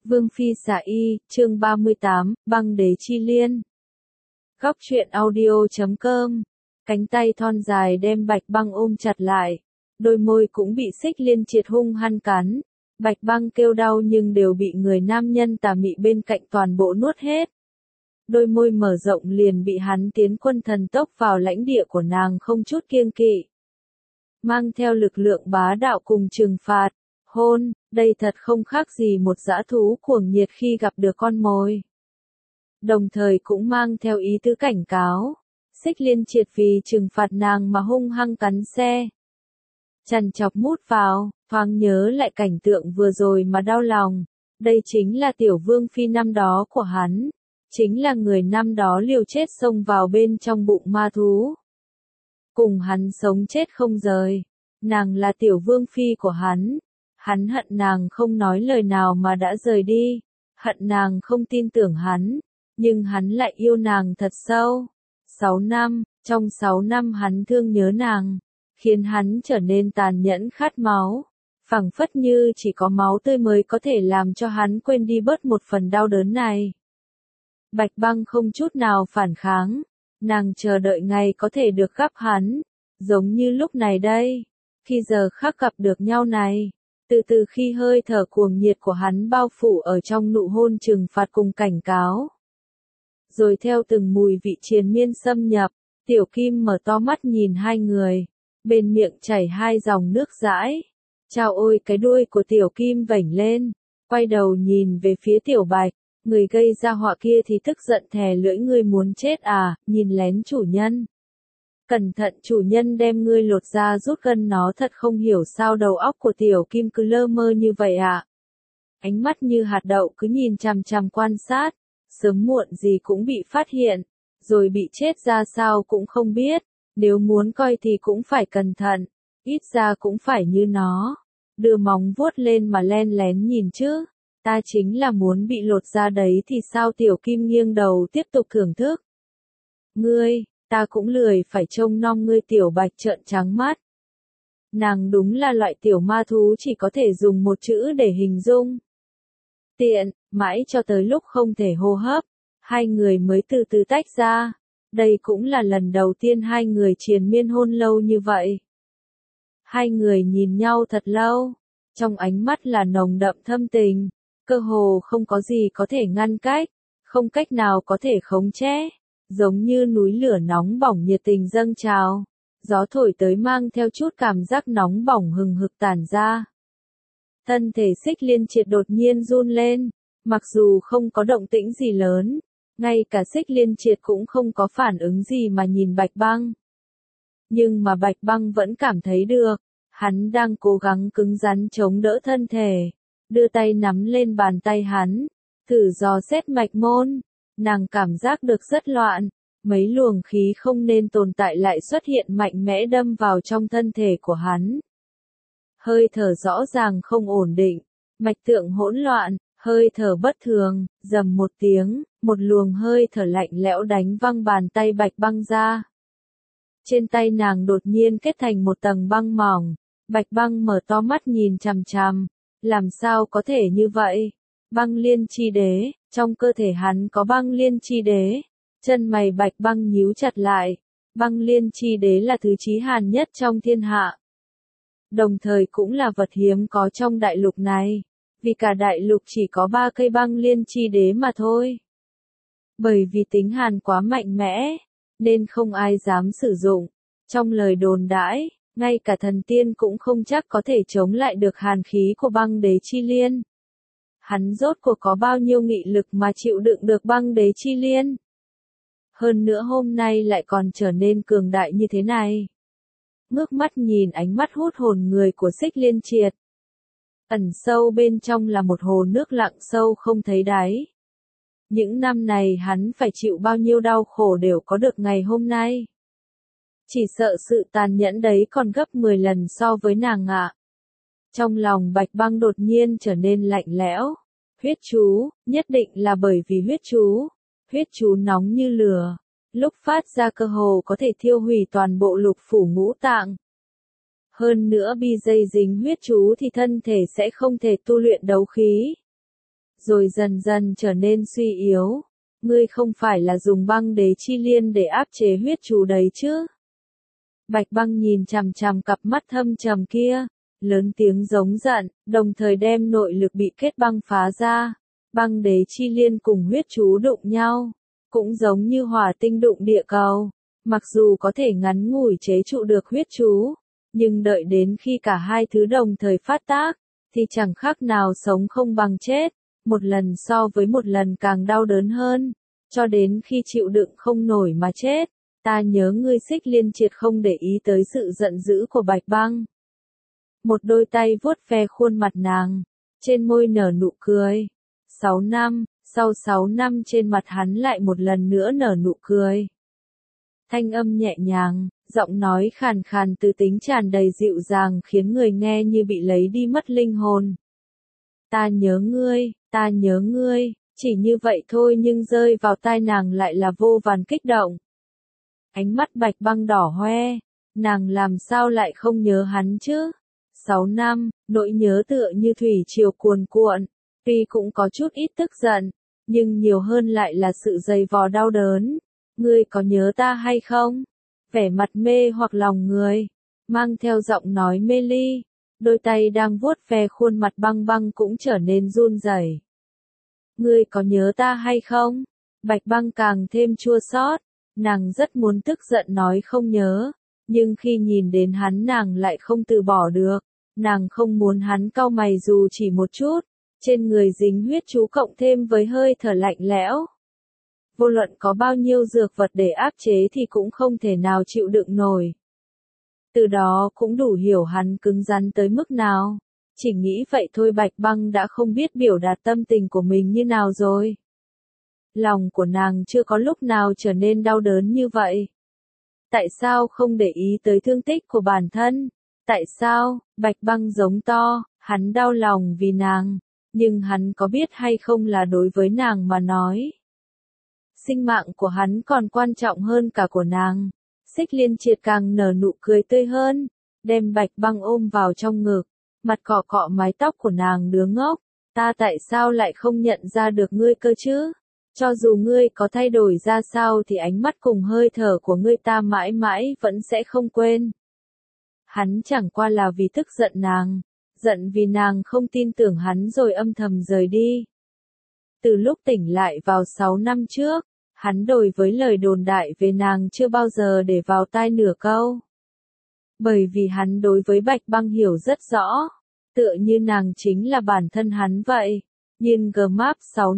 Vương Phi Xà Y, chương 38, Băng Đế Chi Liên. Góc truyện audio.com. Cánh tay thon dài đem Bạch Băng ôm chặt lại. Đôi môi cũng bị Xích Liên Triệt hung hăng cắn. Bạch Băng kêu đau nhưng đều bị người nam nhân tà mị bên cạnh toàn bộ nuốt hết. Đôi môi mở rộng liền bị hắn tiến quân thần tốc vào lãnh địa của nàng không chút kiêng kỵ. Mang theo lực lượng bá đạo cùng trừng phạt. Hôn, đây thật không khác gì một dã thú cuồng nhiệt khi gặp được con mồi. Đồng thời cũng mang theo ý tứ cảnh cáo. Xích Liên Triệt vì trừng phạt nàng mà hung hăng cắn xe. Chằn chọc mút vào, thoáng nhớ lại cảnh tượng vừa rồi mà đau lòng. Đây chính là tiểu vương phi năm đó của hắn. Chính là người năm đó liều chết xông vào bên trong bụng ma thú. Cùng hắn sống chết không rời. Nàng là tiểu vương phi của hắn. Hắn hận nàng không nói lời nào mà đã rời đi, hận nàng không tin tưởng hắn, nhưng hắn lại yêu nàng thật sâu. 6 năm, trong 6 năm hắn thương nhớ nàng, khiến hắn trở nên tàn nhẫn khát máu, phảng phất như chỉ có máu tươi mới có thể làm cho hắn quên đi bớt một phần đau đớn này. Bạch Băng không chút nào phản kháng, nàng chờ đợi ngày có thể được gặp hắn, giống như lúc này đây, khi giờ khắc gặp được nhau này. Từ khi hơi thở cuồng nhiệt của hắn bao phủ ở trong nụ hôn trừng phạt cùng cảnh cáo. Rồi theo từng mùi vị triền miên xâm nhập, Tiểu Kim mở to mắt nhìn hai người, bên miệng chảy hai dòng nước dãi. Chao ôi, cái đuôi của Tiểu Kim vểnh lên, quay đầu nhìn về phía Tiểu Bạch, người gây ra họa kia thì tức giận thè lưỡi, ngươi muốn chết à, nhìn lén chủ nhân. Cẩn thận, chủ nhân đem ngươi lột ra rút gân, nó thật không hiểu sao đầu óc của Tiểu Kim cứ lơ mơ như vậy ạ. Ánh mắt như hạt đậu cứ nhìn chằm chằm quan sát, sớm muộn gì cũng bị phát hiện, rồi bị chết ra sao cũng không biết, nếu muốn coi thì cũng phải cẩn thận, ít ra cũng phải như nó, đưa móng vuốt lên mà len lén nhìn chứ, ta chính là muốn bị lột ra đấy thì sao. Tiểu Kim nghiêng đầu tiếp tục thưởng thức. Ngươi, ta cũng lười phải trông nom ngươi. Tiểu Bạch trợn trắng mắt. Nàng đúng là loại tiểu ma thú chỉ có thể dùng một chữ để hình dung. Tiện, mãi cho tới lúc không thể hô hấp, hai người mới từ từ tách ra. Đây cũng là lần đầu tiên hai người triền miên hôn lâu như vậy. Hai người nhìn nhau thật lâu, trong ánh mắt là nồng đậm thâm tình, cơ hồ không có gì có thể ngăn cách, không cách nào có thể khống chế. Giống như núi lửa nóng bỏng nhiệt tình dâng trào, gió thổi tới mang theo chút cảm giác nóng bỏng hừng hực tản ra. Thân thể Xích Liên Triệt đột nhiên run lên, mặc dù không có động tĩnh gì lớn, ngay cả Xích Liên Triệt cũng không có phản ứng gì mà nhìn Bạch Băng. Nhưng mà Bạch Băng vẫn cảm thấy được, hắn đang cố gắng cứng rắn chống đỡ thân thể, đưa tay nắm lên bàn tay hắn, thử dò xét mạch môn. Nàng cảm giác được rất loạn, mấy luồng khí không nên tồn tại lại xuất hiện mạnh mẽ đâm vào trong thân thể của hắn. Hơi thở rõ ràng không ổn định, mạch tượng hỗn loạn, hơi thở bất thường, rầm một tiếng, một luồng hơi thở lạnh lẽo đánh văng bàn tay Bạch Băng ra. Trên tay nàng đột nhiên kết thành một tầng băng mỏng, Bạch Băng mở to mắt nhìn chằm chằm, làm sao có thể như vậy? Băng Liên Chi Đế, trong cơ thể hắn có Băng Liên Chi Đế. Chân mày Bạch Băng nhíu chặt lại, Băng Liên Chi Đế là thứ chí hàn nhất trong thiên hạ. Đồng thời cũng là vật hiếm có trong đại lục này, vì cả đại lục chỉ có 3 cây Băng Liên Chi Đế mà thôi. Bởi vì tính hàn quá mạnh mẽ, nên không ai dám sử dụng. Trong lời đồn đãi, ngay cả thần tiên cũng không chắc có thể chống lại được hàn khí của Băng Đế Chi Liên. Hắn rốt cuộc có bao nhiêu nghị lực mà chịu đựng được Băng Đế Chi Liên? Hơn nữa hôm nay lại còn trở nên cường đại như thế này. Ngước mắt nhìn ánh mắt hút hồn người của Xích Liên Triệt. Ẩn sâu bên trong là một hồ nước lặng sâu không thấy đáy. Những năm này hắn phải chịu bao nhiêu đau khổ đều có được ngày hôm nay. Chỉ sợ sự tàn nhẫn đấy còn gấp 10 lần so với nàng ạ. Trong lòng Bạch Băng đột nhiên trở nên lạnh lẽo. Huyết chú, nhất định là bởi vì huyết chú. Huyết chú nóng như lửa, lúc phát ra cơ hồ có thể thiêu hủy toàn bộ lục phủ ngũ tạng. Hơn nữa bi dây dính huyết chú thì thân thể sẽ không thể tu luyện đấu khí. rồi dần dần trở nên suy yếu. Ngươi không phải là dùng băng đế chi liên để áp chế huyết chú đấy chứ? Bạch Băng nhìn chằm chằm cặp mắt thâm trầm kia, lớn tiếng giống giận, đồng thời đem nội lực bị kết băng phá ra. Băng đế chi liên cùng huyết chú đụng nhau, cũng giống như hỏa tinh đụng địa cầu. Mặc dù có thể ngắn ngủi chế trụ được huyết chú, nhưng đợi đến khi cả hai thứ đồng thời phát tác, thì chẳng khác nào sống không bằng chết, một lần so với một lần càng đau đớn hơn, cho đến khi chịu đựng không nổi mà chết. Ta nhớ ngươi. Xích Liên Triệt không để ý tới sự giận dữ của Bạch Băng. Một đôi tay vuốt ve khuôn mặt nàng, trên môi nở nụ cười. 6 năm, sau 6 năm trên mặt hắn lại một lần nữa nở nụ cười. Thanh âm nhẹ nhàng, giọng nói khàn khàn từ tính tràn đầy dịu dàng khiến người nghe như bị lấy đi mất linh hồn. Ta nhớ ngươi, chỉ như vậy thôi nhưng rơi vào tai nàng lại là vô vàn kích động. Ánh mắt Bạch Băng đỏ hoe, nàng làm sao lại không nhớ hắn chứ? 6 năm, nỗi nhớ tựa như thủy triều cuồn cuộn, tuy cũng có chút ít tức giận, nhưng nhiều hơn lại là sự dày vò đau đớn. Ngươi có nhớ ta hay không? Vẻ mặt mê hoặc lòng người, mang theo giọng nói mê ly, đôi tay đang vuốt ve khuôn mặt Băng Băng cũng trở nên run rẩy. Ngươi có nhớ ta hay không? Bạch Băng càng thêm chua xót, nàng rất muốn tức giận nói không nhớ, nhưng khi nhìn đến hắn nàng lại không từ bỏ được, nàng không muốn hắn cau mày dù chỉ một chút, trên người dính huyết chú cộng thêm với hơi thở lạnh lẽo. Vô luận có bao nhiêu dược vật để áp chế thì cũng không thể nào chịu đựng nổi. Từ đó cũng đủ hiểu hắn cứng rắn tới mức nào. Chỉ nghĩ vậy thôi Bạch Băng đã không biết biểu đạt tâm tình của mình như nào rồi. Lòng của nàng chưa có lúc nào trở nên đau đớn như vậy. Tại sao không để ý tới thương tích của bản thân? Tại sao? Bạch Băng giống to, hắn đau lòng vì nàng, nhưng hắn có biết hay không là đối với nàng mà nói. Sinh mạng của hắn còn quan trọng hơn cả của nàng. Xích Liên Triệt càng nở nụ cười tươi hơn, đem Bạch Băng ôm vào trong ngực, mặt cọ cọ mái tóc của nàng đứa ngốc. Ta tại sao lại không nhận ra được ngươi cơ chứ? Cho dù ngươi có thay đổi ra sao thì ánh mắt cùng hơi thở của ngươi ta mãi mãi vẫn sẽ không quên. Hắn chẳng qua là vì tức giận nàng, giận vì nàng không tin tưởng hắn rồi âm thầm rời đi. Từ lúc tỉnh lại vào 6 năm trước, hắn đối với lời đồn đại về nàng chưa bao giờ để vào tai nửa câu. Bởi vì hắn đối với Bạch Băng hiểu rất rõ, tựa như nàng chính là bản thân hắn vậy. Nhưng Gmap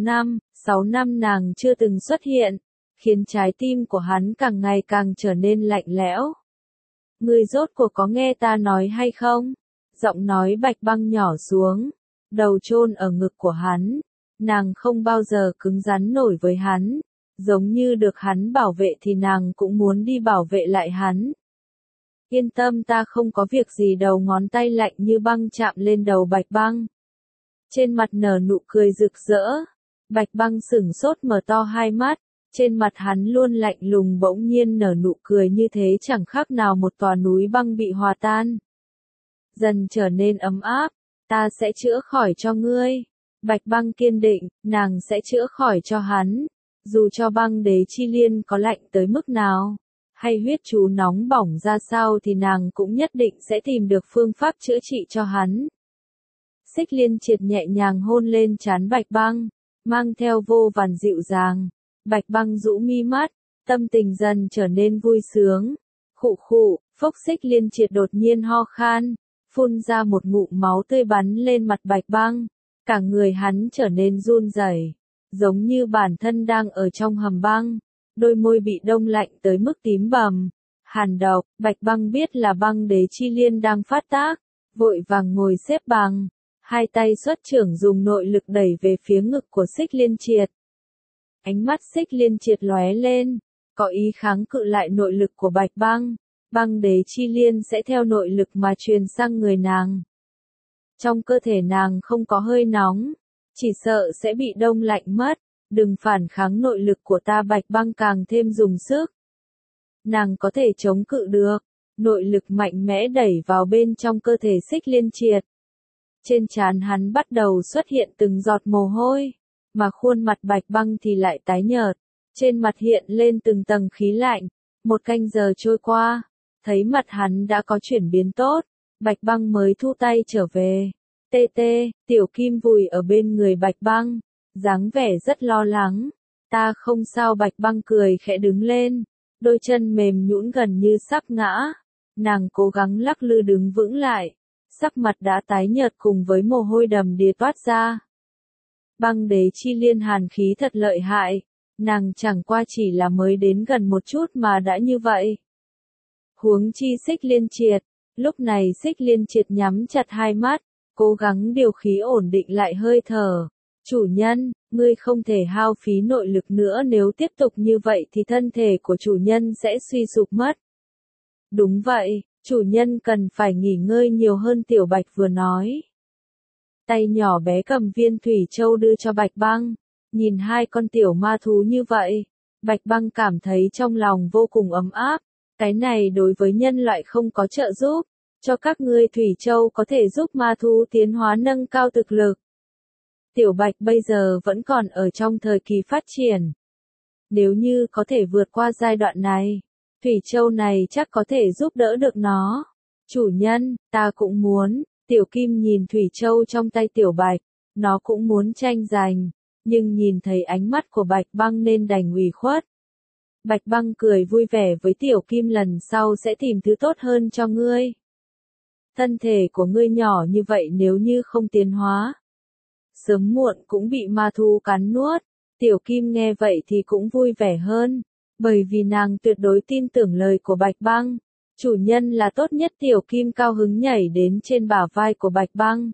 6 năm nàng chưa từng xuất hiện, khiến trái tim của hắn càng ngày càng trở nên lạnh lẽo. Ngươi rốt cuộc có nghe ta nói hay không? Giọng nói Bạch Băng nhỏ xuống, đầu chôn ở ngực của hắn. Nàng không bao giờ cứng rắn nổi với hắn, giống như được hắn bảo vệ thì nàng cũng muốn đi bảo vệ lại hắn. Yên tâm ta không có việc gì. Đầu ngón tay lạnh như băng chạm lên đầu Bạch Băng. Trên mặt nở nụ cười rực rỡ. Bạch Băng sửng sốt mở to hai mắt, trên mặt hắn luôn lạnh lùng bỗng nhiên nở nụ cười như thế chẳng khác nào một tòa núi băng bị hòa tan. Dần trở nên ấm áp, ta sẽ chữa khỏi cho ngươi. Bạch Băng kiên định, nàng sẽ chữa khỏi cho hắn. Dù cho băng đế chi liên có lạnh tới mức nào, hay huyết chú nóng bỏng ra sao thì nàng cũng nhất định sẽ tìm được phương pháp chữa trị cho hắn. Xích Liên Triệt nhẹ nhàng hôn lên trán Bạch Băng, mang theo vô vàn dịu dàng. Bạch Băng rũ mi mắt, tâm tình dần trở nên vui sướng. Khụ khụ, phốc. Xích Liên Triệt đột nhiên ho khan, phun ra một ngụm máu tươi bắn lên mặt Bạch Băng. Cả người hắn trở nên run rẩy, giống như bản thân đang ở trong hầm băng, đôi môi bị đông lạnh tới mức tím bầm. Hàn độc. Bạch Băng biết là băng đế chi liên đang phát tác, vội vàng ngồi xếp bằng, hai tay xuất chưởng dùng nội lực đẩy về phía ngực của Xích Liên Triệt. Ánh mắt Xích Liên Triệt lóe lên, có ý kháng cự lại nội lực của Bạch Băng. Băng đế chi liên sẽ theo nội lực mà truyền sang người nàng. Trong cơ thể nàng không có hơi nóng, chỉ sợ sẽ bị đông lạnh mất. Đừng phản kháng nội lực của ta. Bạch Băng càng thêm dùng sức. Nàng có thể chống cự được, nội lực mạnh mẽ đẩy vào bên trong cơ thể Xích Liên Triệt. Trên trán hắn bắt đầu xuất hiện từng giọt mồ hôi, mà khuôn mặt Bạch Băng thì lại tái nhợt, trên mặt hiện lên từng tầng khí lạnh. Một canh giờ trôi qua, thấy mặt hắn đã có chuyển biến tốt, Bạch Băng mới thu tay trở về. Tê tê, Tiểu Kim vùi ở bên người Bạch Băng, dáng vẻ rất lo lắng. Ta không sao. Bạch Băng cười khẽ đứng lên, đôi chân mềm nhũn gần như sắp ngã. Nàng cố gắng lắc lư đứng vững lại, sắc mặt đã tái nhợt cùng với mồ hôi đầm đìa toát ra. Băng Đế Chi Liên hàn khí thật lợi hại, nàng chẳng qua chỉ là mới đến gần một chút mà đã như vậy. Huống chi Xích Liên Triệt, lúc này Xích Liên Triệt nhắm chặt hai mắt, cố gắng điều khí ổn định lại hơi thở. Chủ nhân, ngươi không thể hao phí nội lực nữa, nếu tiếp tục như vậy thì thân thể của chủ nhân sẽ suy sụp mất. Đúng vậy, chủ nhân cần phải nghỉ ngơi nhiều hơn, Tiểu Bạch vừa nói. Tay nhỏ bé cầm viên thủy châu đưa cho Bạch Băng, nhìn hai con tiểu ma thú như vậy, Bạch Băng cảm thấy trong lòng vô cùng ấm áp, cái này đối với nhân loại không có trợ giúp, cho các ngươi thủy châu có thể giúp ma thú tiến hóa nâng cao thực lực. Tiểu Bạch bây giờ vẫn còn ở trong thời kỳ phát triển. Nếu như có thể vượt qua giai đoạn này, thủy châu này chắc có thể giúp đỡ được nó. Chủ nhân, ta cũng muốn. Tiểu Kim nhìn thủy châu trong tay Tiểu Bạch, nó cũng muốn tranh giành, nhưng nhìn thấy ánh mắt của Bạch Băng nên đành ủy khuất. Bạch Băng cười vui vẻ với Tiểu Kim, lần sau sẽ tìm thứ tốt hơn cho ngươi. Thân thể của ngươi nhỏ như vậy nếu như không tiến hóa, sớm muộn cũng bị ma thú cắn nuốt. Tiểu Kim nghe vậy thì cũng vui vẻ hơn, bởi vì nàng tuyệt đối tin tưởng lời của Bạch Băng. Chủ nhân là tốt nhất. Tiểu Kim cao hứng nhảy đến trên bả vai của Bạch Băng,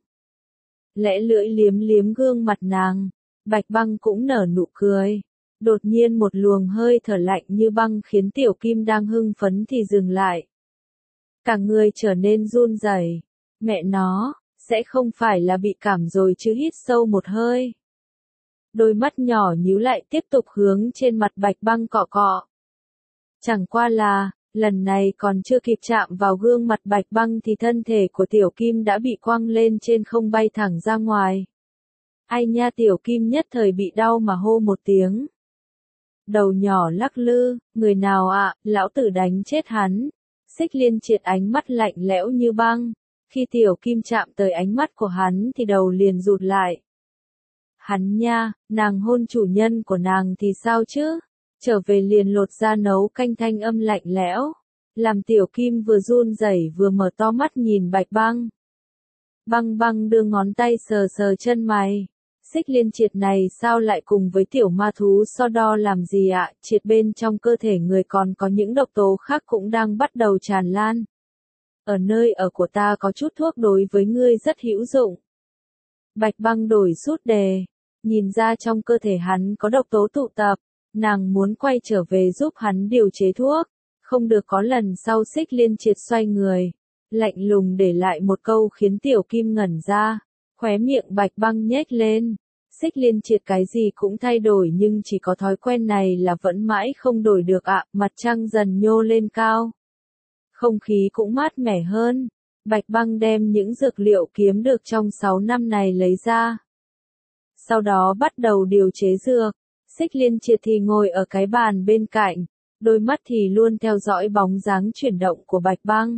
lẽ lưỡi liếm liếm gương mặt nàng. Bạch Băng cũng nở nụ cười. Đột nhiên một luồng hơi thở lạnh như băng khiến Tiểu Kim đang hưng phấn thì dừng lại. Cả người trở nên run rẩy. Mẹ nó, sẽ không phải là bị cảm rồi chứ? Hít sâu một hơi. Đôi mắt nhỏ nhíu lại tiếp tục hướng trên mặt Bạch Băng cọ cọ. Chẳng qua là, lần này còn chưa kịp chạm vào gương mặt Bạch Băng thì thân thể của Tiểu Kim đã bị quăng lên trên không, bay thẳng ra ngoài. Ai nha! Tiểu Kim nhất thời bị đau mà hô một tiếng. Đầu nhỏ lắc lư, người nào ạ? Lão tử đánh chết hắn. Xích Liên Triệt ánh mắt lạnh lẽo như băng. Khi Tiểu Kim chạm tới ánh mắt của hắn thì đầu liền rụt lại. Hắn nha, nàng hôn chủ nhân của nàng thì sao chứ? Trở về liền lột ra nấu canh. Thanh âm lạnh lẽo, làm Tiểu Kim vừa run rẩy vừa mở to mắt nhìn Bạch Băng. Băng Băng đưa ngón tay sờ sờ chân mày. Xích Liên Triệt này sao lại cùng với tiểu ma thú so đo làm gì ạ? Triệt bên trong cơ thể người còn có những độc tố khác cũng đang bắt đầu tràn lan. Ở nơi ở của ta có chút thuốc đối với ngươi rất hữu dụng. Bạch Băng đổi sút đề, nhìn ra trong cơ thể hắn có độc tố tụ tập. Nàng muốn quay trở về giúp hắn điều chế thuốc. Không được. Có lần sau Xích Liên Triệt xoay người, lạnh lùng để lại một câu khiến Tiểu Kim ngẩn ra. Khóe miệng Bạch Băng nhếch lên. Xích Liên Triệt cái gì cũng thay đổi nhưng chỉ có thói quen này là vẫn mãi không đổi được ạ. Mặt trăng dần nhô lên cao, không khí cũng mát mẻ hơn. Bạch Băng đem những dược liệu kiếm được trong 6 năm này lấy ra, sau đó bắt đầu điều chế dược. Xích Liên Triệt thì ngồi ở cái bàn bên cạnh, đôi mắt thì luôn theo dõi bóng dáng chuyển động của Bạch Băng.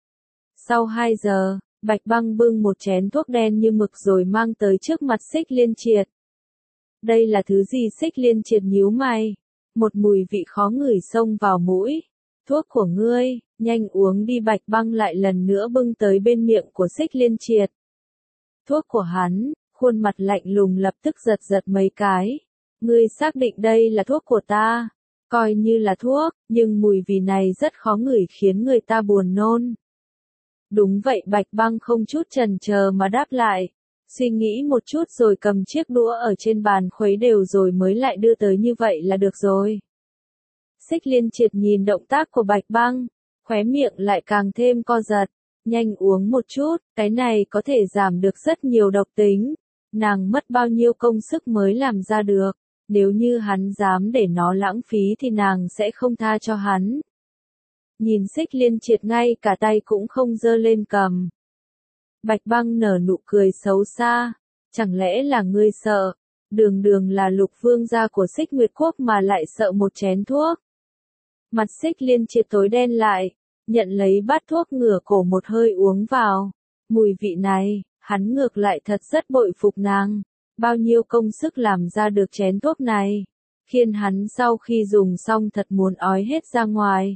Sau 2 giờ, Bạch Băng bưng một chén thuốc đen như mực rồi mang tới trước mặt Xích Liên Triệt. Đây là thứ gì? Xích Liên Triệt nhíu mày. Một mùi vị khó ngửi xông vào mũi. Thuốc của ngươi, nhanh uống đi. Bạch Băng lại lần nữa bưng tới bên miệng của Xích Liên Triệt. Thuốc của hắn, khuôn mặt lạnh lùng lập tức giật giật mấy cái. Ngươi xác định đây là thuốc của ta? Coi như là thuốc, nhưng mùi vị này rất khó ngửi khiến người ta buồn nôn. Đúng vậy. Bạch Băng không chút chần chờ mà đáp lại. Suy nghĩ một chút rồi cầm chiếc đũa ở trên bàn khuấy đều rồi mới lại đưa tới. Như vậy là được rồi. Xích Liên Triệt nhìn động tác của Bạch Băng, khóe miệng lại càng thêm co giật. Nhanh uống một chút, cái này có thể giảm được rất nhiều độc tính. Nàng mất bao nhiêu công sức mới làm ra được. Nếu như hắn dám để nó lãng phí thì nàng sẽ không tha cho hắn. Nhìn Xích Liên Triệt ngay cả tay cũng không giơ lên cầm. Bạch Băng nở nụ cười xấu xa. Chẳng lẽ là ngươi sợ? Đường đường là Lục vương gia của Xích Nguyệt Quốc mà lại sợ một chén thuốc. Mặt Xích Liên Triệt tối đen lại, nhận lấy bát thuốc ngửa cổ một hơi uống vào. Mùi vị này, hắn ngược lại thật rất bội phục nàng. Bao nhiêu công sức làm ra được chén thuốc này, khiến hắn sau khi dùng xong thật muốn ói hết ra ngoài.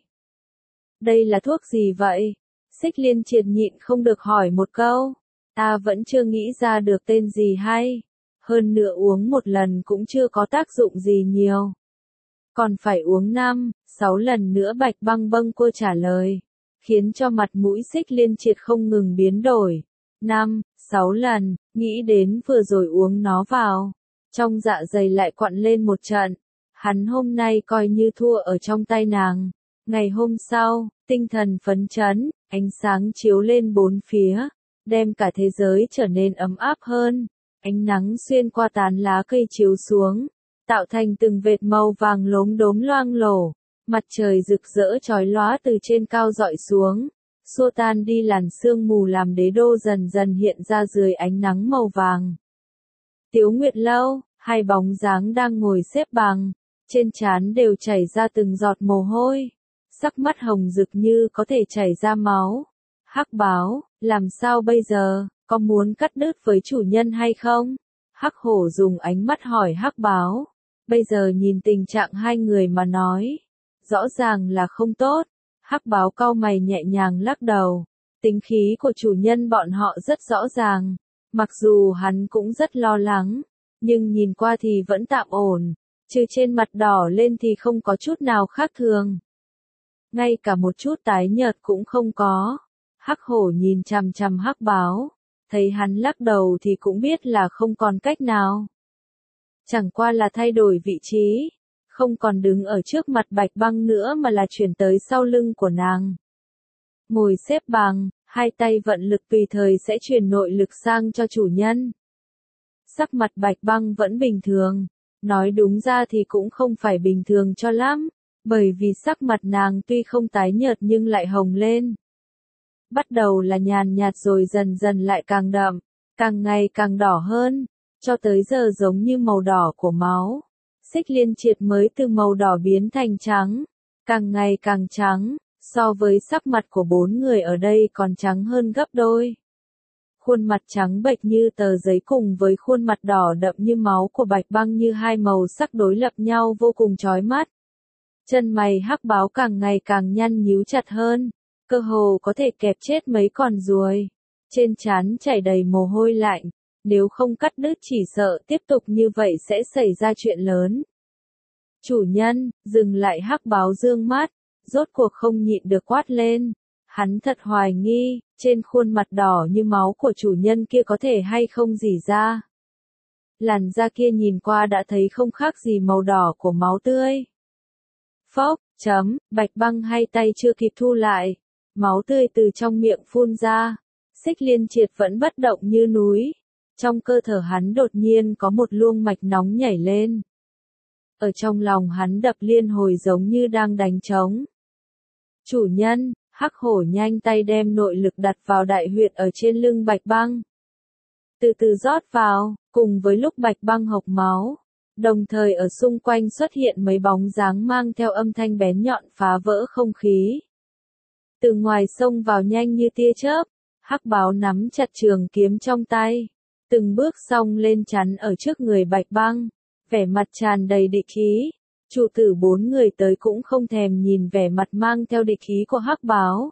Đây là thuốc gì vậy? Xích Liên Triệt nhịn không được hỏi một câu. Ta vẫn chưa nghĩ ra được tên gì hay. Hơn nữa uống một lần cũng chưa có tác dụng gì nhiều. Còn phải uống 5, 6 lần nữa. Bạch Băng bâng cô trả lời, khiến cho mặt mũi Xích Liên Triệt không ngừng biến đổi. 5, 6 lần, nghĩ đến vừa rồi uống nó vào. Trong dạ dày lại quặn lên một trận. Hắn hôm nay coi như thua ở trong tay nàng. Ngày hôm sau, tinh thần phấn chấn, ánh sáng chiếu lên bốn phía, đem cả thế giới trở nên ấm áp hơn. Ánh nắng xuyên qua tán lá cây chiếu xuống, tạo thành từng vệt màu vàng lốm đốm loang lổ. Mặt trời rực rỡ chói lóa từ trên cao rọi xuống, xua tan đi làn sương mù làm đế đô dần dần hiện ra dưới ánh nắng màu vàng. Tiếu Nguyệt Lâu, hai bóng dáng đang ngồi xếp bằng, trên trán đều chảy ra từng giọt mồ hôi, sắc mắt hồng rực như có thể chảy ra máu. Hắc Báo, làm sao bây giờ, có muốn cắt đứt với chủ nhân hay không? Hắc Hổ dùng ánh mắt hỏi Hắc Báo. Bây giờ nhìn tình trạng hai người mà nói, rõ ràng là không tốt. Hắc Báo cau mày nhẹ nhàng lắc đầu. Tính khí của chủ nhân bọn họ rất rõ ràng. Mặc dù hắn cũng rất lo lắng, nhưng nhìn qua thì vẫn tạm ổn. Trừ trên mặt đỏ lên thì không có chút nào khác thường. Ngay cả một chút tái nhợt cũng không có. Hắc Hổ nhìn chằm chằm Hắc Báo, thấy hắn lắc đầu thì cũng biết là không còn cách nào. Chẳng qua là thay đổi vị trí, không còn đứng ở trước mặt Bạch Băng nữa mà là chuyển tới sau lưng của nàng. Ngồi xếp bằng, hai tay vận lực tùy thời sẽ truyền nội lực sang cho chủ nhân. Sắc mặt Bạch Băng vẫn bình thường, nói đúng ra thì cũng không phải bình thường cho lắm, bởi vì sắc mặt nàng tuy không tái nhợt nhưng lại hồng lên. Bắt đầu là nhàn nhạt rồi dần dần lại càng đậm, càng ngày càng đỏ hơn, cho tới giờ giống như màu đỏ của máu. Xích Liên Triệt mới từ màu đỏ biến thành trắng, càng ngày càng trắng, so với sắc mặt của bốn người ở đây còn trắng hơn gấp đôi. Khuôn mặt trắng bệch như tờ giấy cùng với khuôn mặt đỏ đậm như máu của Bạch Băng như hai màu sắc đối lập nhau vô cùng chói mắt. Chân mày Hắc Báo càng ngày càng nhăn nhíu chặt hơn, cơ hồ có thể kẹp chết mấy con ruồi. Trên trán chảy đầy mồ hôi lạnh, nếu không cắt đứt chỉ sợ tiếp tục như vậy sẽ xảy ra chuyện lớn. Chủ nhân, dừng lại. Hắc Báo dương mắt, rốt cuộc không nhịn được quát lên. Hắn thật hoài nghi, trên khuôn mặt đỏ như máu của chủ nhân kia có thể hay không rỉ ra. Làn da kia nhìn qua đã thấy không khác gì màu đỏ của máu tươi. Phốc, Bạch Băng hai tay chưa kịp thu lại, máu tươi từ trong miệng phun ra. Xích Liên Triệt vẫn bất động như núi. Trong cơ thể hắn đột nhiên có một luồng mạch nóng nhảy lên. Ở trong lòng hắn đập liên hồi giống như đang đánh trống. Chủ nhân, Hắc Hổ nhanh tay đem nội lực đặt vào đại huyệt ở trên lưng Bạch Băng. Từ từ rót vào, cùng với lúc Bạch Băng hộc máu. Đồng thời ở xung quanh xuất hiện mấy bóng dáng mang theo âm thanh bén nhọn phá vỡ không khí. Từ ngoài xông vào nhanh như tia chớp, Hắc Báo nắm chặt trường kiếm trong tay, từng bước xông lên chắn ở trước người Bạch Băng, vẻ mặt tràn đầy địch khí. Chủ tử bốn người tới cũng không thèm nhìn vẻ mặt mang theo địch khí của Hắc Báo,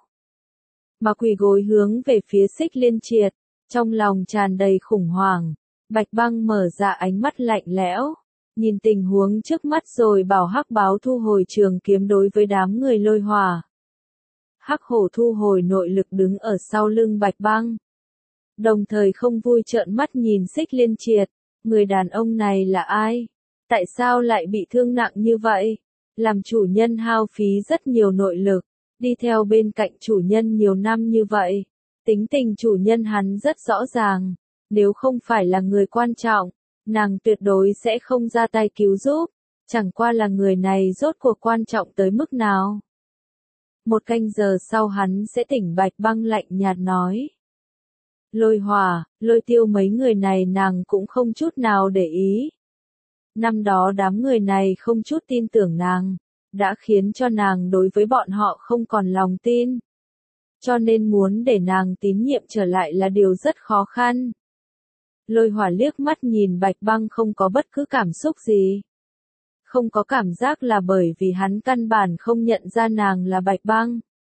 mà quỳ gối hướng về phía Xích Liên Triệt, trong lòng tràn đầy khủng hoảng. Bạch Băng mở ra ánh mắt lạnh lẽo, nhìn tình huống trước mắt rồi bảo Hắc Báo thu hồi trường kiếm đối với đám người Lôi Hỏa. Hắc Hổ thu hồi nội lực đứng ở sau lưng Bạch Băng, đồng thời không vui trợn mắt nhìn Xích Liên Triệt. Người đàn ông này là ai? Tại sao lại bị thương nặng như vậy? Làm chủ nhân hao phí rất nhiều nội lực, đi theo bên cạnh chủ nhân nhiều năm như vậy. Tính tình chủ nhân hắn rất rõ ràng, nếu không phải là người quan trọng, nàng tuyệt đối sẽ không ra tay cứu giúp. Chẳng qua là người này rốt cuộc quan trọng tới mức nào. Một canh giờ sau hắn sẽ tỉnh. Bạch Băng lạnh nhạt nói. Lôi Hỏa, Lôi Tiêu mấy người này nàng cũng không chút nào để ý. Năm đó đám người này không chút tin tưởng nàng, đã khiến cho nàng đối với bọn họ không còn lòng tin. Cho nên muốn để nàng tín nhiệm trở lại là điều rất khó khăn. Lôi Hỏa liếc mắt nhìn Bạch Băng không có bất cứ cảm xúc gì. Không có cảm giác là bởi vì hắn căn bản không nhận ra nàng là Bạch Băng.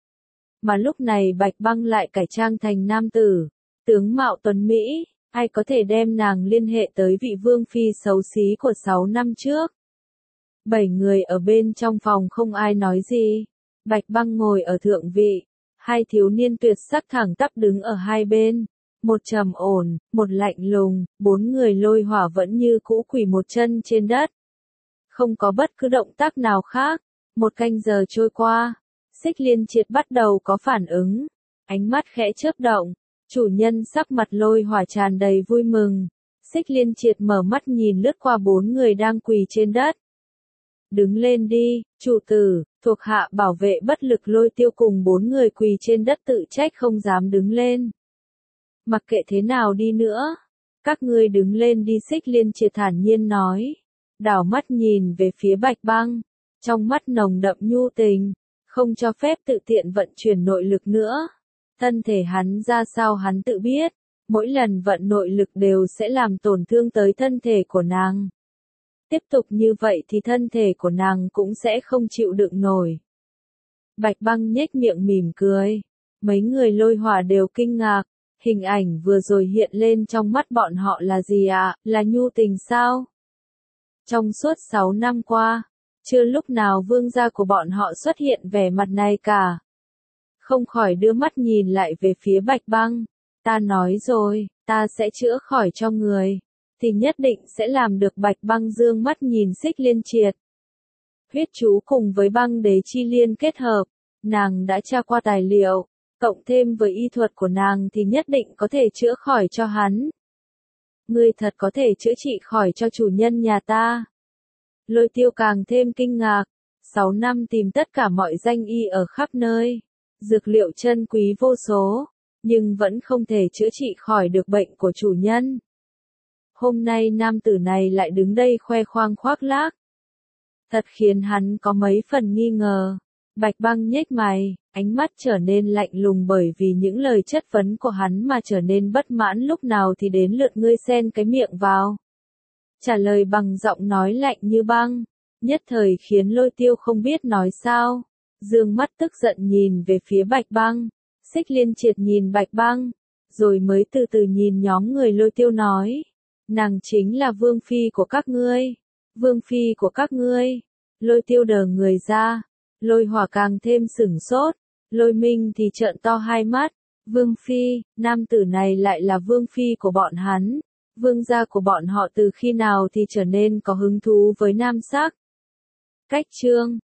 Mà lúc này Bạch Băng lại cải trang thành nam tử, tướng mạo tuấn Mỹ, ai có thể đem nàng liên hệ tới vị vương phi xấu xí của 6 năm trước. 7 người ở bên trong phòng không ai nói gì. Bạch Băng ngồi ở thượng vị, hai thiếu niên tuyệt sắc thẳng tắp đứng ở hai bên. Một trầm ổn, một lạnh lùng, 4 người Lôi Hỏa vẫn như cũ quỳ một chân trên đất. Không có bất cứ động tác nào khác. 1 canh giờ trôi qua, Xích Liên Triệt bắt đầu có phản ứng. Ánh mắt khẽ chớp động, chủ nhân sắc mặt Lôi Hỏa tràn đầy vui mừng. Xích Liên Triệt mở mắt nhìn lướt qua 4 người đang quỳ trên đất. Đứng lên đi, chủ tử, thuộc hạ bảo vệ bất lực Lôi Tiêu cùng 4 người quỳ trên đất tự trách không dám đứng lên. Mặc kệ thế nào đi nữa, các ngươi đứng lên đi, Xích Liên Triệt thản nhiên nói. Đảo mắt nhìn về phía Bạch Băng, trong mắt nồng đậm nhu tình, không cho phép tự tiện vận chuyển nội lực nữa. Thân thể hắn ra sao hắn tự biết, mỗi lần vận nội lực đều sẽ làm tổn thương tới thân thể của nàng. Tiếp tục như vậy thì thân thể của nàng cũng sẽ không chịu đựng nổi. Bạch Băng nhếch miệng mỉm cười, mấy người Lôi Hỏa đều kinh ngạc, hình ảnh vừa rồi hiện lên trong mắt bọn họ là gì ạ, là nhu tình sao? Trong suốt 6 năm qua, chưa lúc nào vương gia của bọn họ xuất hiện vẻ mặt này cả. Không khỏi đưa mắt nhìn lại về phía Bạch Băng. Ta nói rồi, ta sẽ chữa khỏi cho người. Thì nhất định sẽ làm được. Bạch Băng dương mắt nhìn Xích Liên Triệt. Huyết chú cùng với băng đế chi liên kết hợp. Nàng đã tra qua tài liệu. Cộng thêm với y thuật của nàng thì nhất định có thể chữa khỏi cho hắn. Ngươi thật có thể chữa trị khỏi cho chủ nhân nhà ta. Lôi Tiêu càng thêm kinh ngạc. 6 năm tìm tất cả mọi danh y ở khắp nơi. Dược liệu chân quý vô số. Nhưng vẫn không thể chữa trị khỏi được bệnh của chủ nhân. Hôm nay nam tử này lại đứng đây khoe khoang khoác lác. Thật khiến hắn có mấy phần nghi ngờ. Bạch Băng nhếch mày, ánh mắt trở nên lạnh lùng bởi vì những lời chất vấn của hắn mà trở nên bất mãn. Lúc nào thì đến lượt ngươi xen cái miệng vào. Trả lời bằng giọng nói lạnh như băng, nhất thời khiến Lôi Tiêu không biết nói sao. Dương mắt tức giận nhìn về phía Bạch Băng, Xích Liên Triệt nhìn Bạch Băng, rồi mới từ từ nhìn nhóm người Lôi Tiêu nói. Nàng chính là vương phi của các ngươi. Vương phi của các ngươi. Lôi Tiêu đờ người ra. Lôi Hỏa càng thêm sửng sốt. Lôi Minh thì trợn to hai mắt. Vương phi, nam tử này lại là vương phi của bọn hắn. Vương gia của bọn họ từ khi nào thì trở nên có hứng thú với nam sắc. Cách chương